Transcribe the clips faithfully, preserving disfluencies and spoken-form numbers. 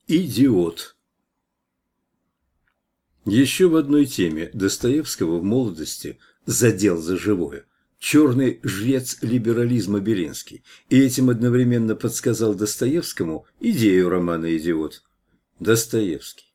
Идиот. Еще в одной теме Достоевского в молодости задел за живое черный жрец либерализма Белинский, и этим одновременно подсказал Достоевскому идею романа «Идиот». Достоевский.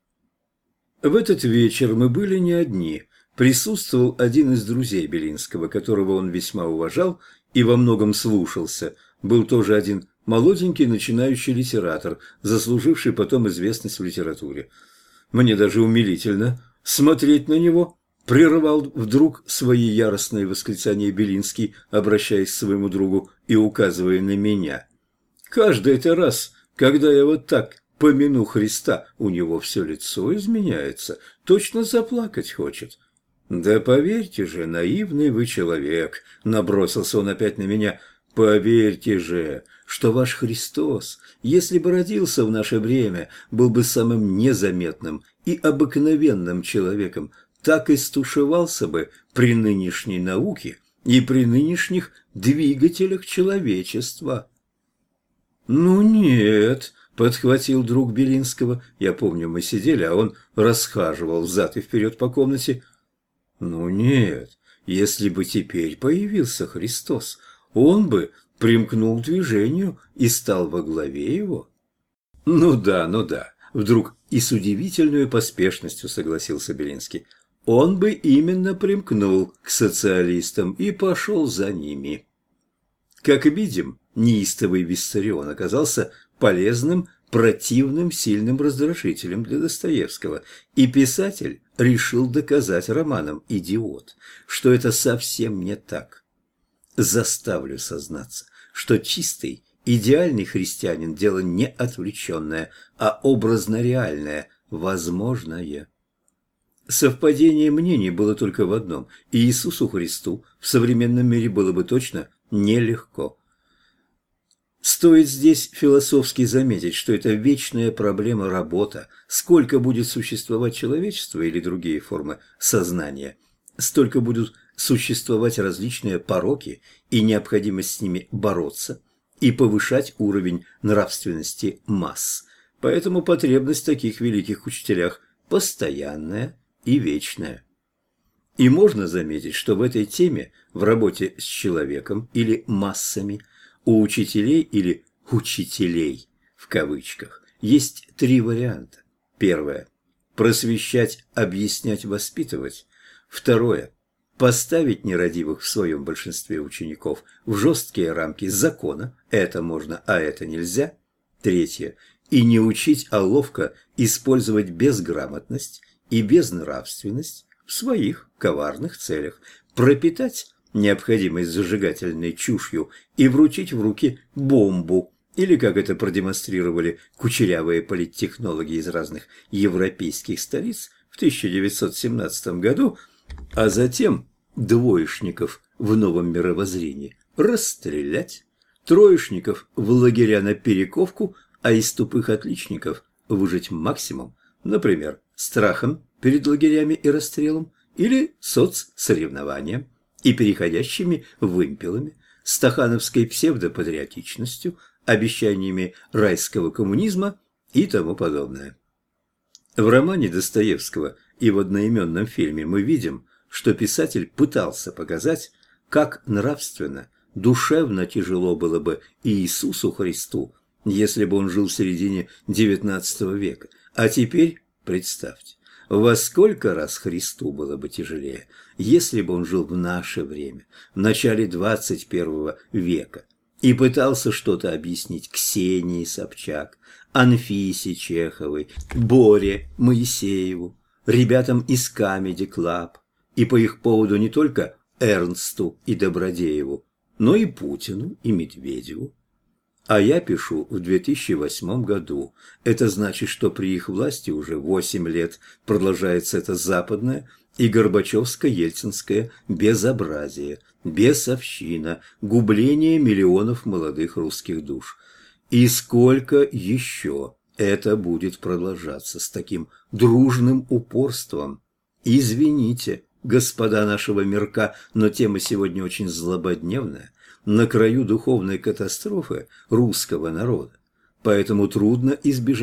В этот вечер мы были не одни. Присутствовал один из друзей Белинского, которого он весьма уважал и во многом слушался. Был тоже один молоденький начинающий литератор, заслуживший потом известность в литературе. Мне даже умилительно смотреть на него, прерывал вдруг свои яростные восклицания Белинский, обращаясь к своему другу и указывая на меня. Каждый это раз, когда я вот так помяну Христа, у него все лицо изменяется, точно заплакать хочет. «Да поверьте же, наивный вы человек», — набросился он опять на меня, — «поверьте же, что ваш Христос, если бы родился в наше время, был бы самым незаметным и обыкновенным человеком, так и стушевался бы при нынешней науке и при нынешних двигателях человечества». «Ну нет», — подхватил друг Белинского, я помню, мы сидели, а он расхаживал взад и вперед по комнате. «Ну нет, если бы теперь появился Христос, он бы примкнул к движению и стал во главе его». «Ну да, ну да», — вдруг и с удивительной поспешностью согласился Белинский. «Он бы именно примкнул к социалистам и пошел за ними». Как видим, неистовый Виссарион оказался полезным, противным, сильным раздражителем для Достоевского, и писатель решил доказать романом «Идиот», что это совсем не так. Заставлю сознаться, что чистый, идеальный христианин – дело не отвлеченное, а образно-реальное, возможное. Совпадение мнений было только в одном – и Иисусу Христу в современном мире было бы точно нелегко. Стоит здесь философски заметить, что это вечная проблема работа. Сколько будет существовать человечество или другие формы сознания, столько будут существовать различные пороки и необходимость с ними бороться и повышать уровень нравственности масс. Поэтому потребность в таких великих учителях постоянная и вечная. И можно заметить, что в этой теме, в работе с человеком или массами, у учителей или «учителей» в кавычках есть три варианта. Первое – просвещать, объяснять, воспитывать. Второе – поставить нерадивых в своем большинстве учеников в жесткие рамки закона, это можно, а это нельзя. Третье – и не учить, а ловко использовать безграмотность и безнравственность в своих коварных целях, пропитать необходимость зажигательной чушью и вручить в руки бомбу, или, как это продемонстрировали кучерявые политтехнологи из разных европейских столиц в тысяча девятьсот семнадцатом году, а затем двоечников в новом мировоззрении расстрелять, троечников в лагеря на перековку, а из тупых отличников выжать максимум, например, страхом перед лагерями и расстрелом или соцсоревнованием и переходящими вымпелами, стахановской псевдопатриотичностью, обещаниями райского коммунизма и тому подобное. В романе Достоевского и в одноименном фильме мы видим, что писатель пытался показать, как нравственно, душевно тяжело было бы Иисусу Христу, если бы он жил в середине девятнадцатого века. А теперь представьте, во сколько раз Христу было бы тяжелее, если бы он жил в наше время, в начале двадцать первого века, и пытался что-то объяснить Ксении Собчак, Анфисе Чеховой, Боре Моисееву, ребятам из Comedy Club, и по их поводу не только Эрнсту и Добродееву, но и Путину и Медведеву. А я пишу в две тысячи восьмом году. Это значит, что при их власти уже восемь лет продолжается это западное и горбачевско-ельцинское безобразие, бесовщина, губление миллионов молодых русских душ. И сколько еще это будет продолжаться с таким дружным упорством? Извините, господа нашего мирка, но тема сегодня очень злободневная, на краю духовной катастрофы русского народа, поэтому трудно избежать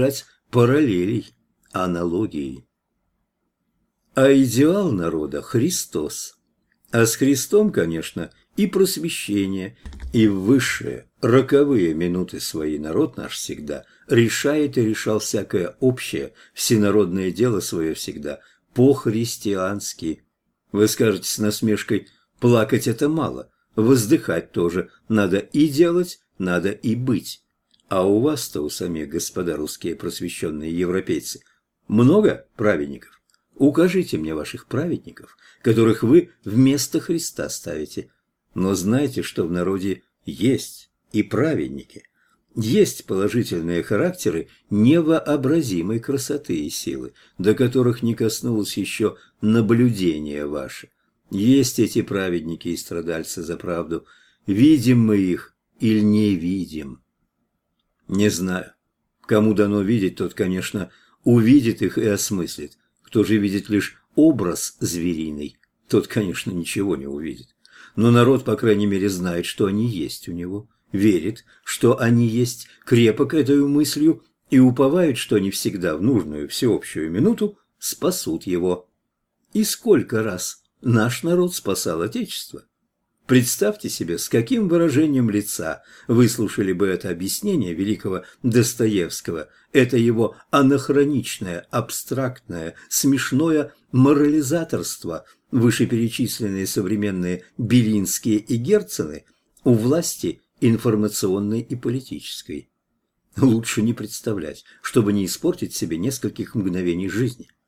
параллелей, аналогий. А идеал народа – Христос. А с Христом, конечно, и просвещение, и в высшие, роковые минуты свои народ наш всегда решает и решал всякое общее, всенародное дело свое всегда по-христиански. Вы скажете с насмешкой: плакать это мало, воздыхать тоже надо и делать, надо и быть. А у вас-то, у самих, господа русские просвещенные европейцы, много праведников? Укажите мне ваших праведников, которых вы вместо Христа ставите. Но знайте, что в народе есть и праведники, есть положительные характеры невообразимой красоты и силы, до которых не коснулось еще наблюдение ваше. Есть эти праведники и страдальцы за правду. Видим мы их или не видим? Не знаю. Кому дано видеть, тот, конечно, увидит их и осмыслит. Кто же видит лишь образ звериный, тот, конечно, ничего не увидит. Но народ, по крайней мере, знает, что они есть у него, верит, что они есть, крепок этой мыслью и уповает, что они всегда в нужную всеобщую минуту спасут его. И сколько раз наш народ спасал Отечество? Представьте себе, с каким выражением лица выслушали бы это объяснение великого Достоевского, это его анахроничное, абстрактное, смешное морализаторство, вышеперечисленные современные Белинские и Герцены, у власти информационной и политической. Лучше не представлять, чтобы не испортить себе нескольких мгновений жизни.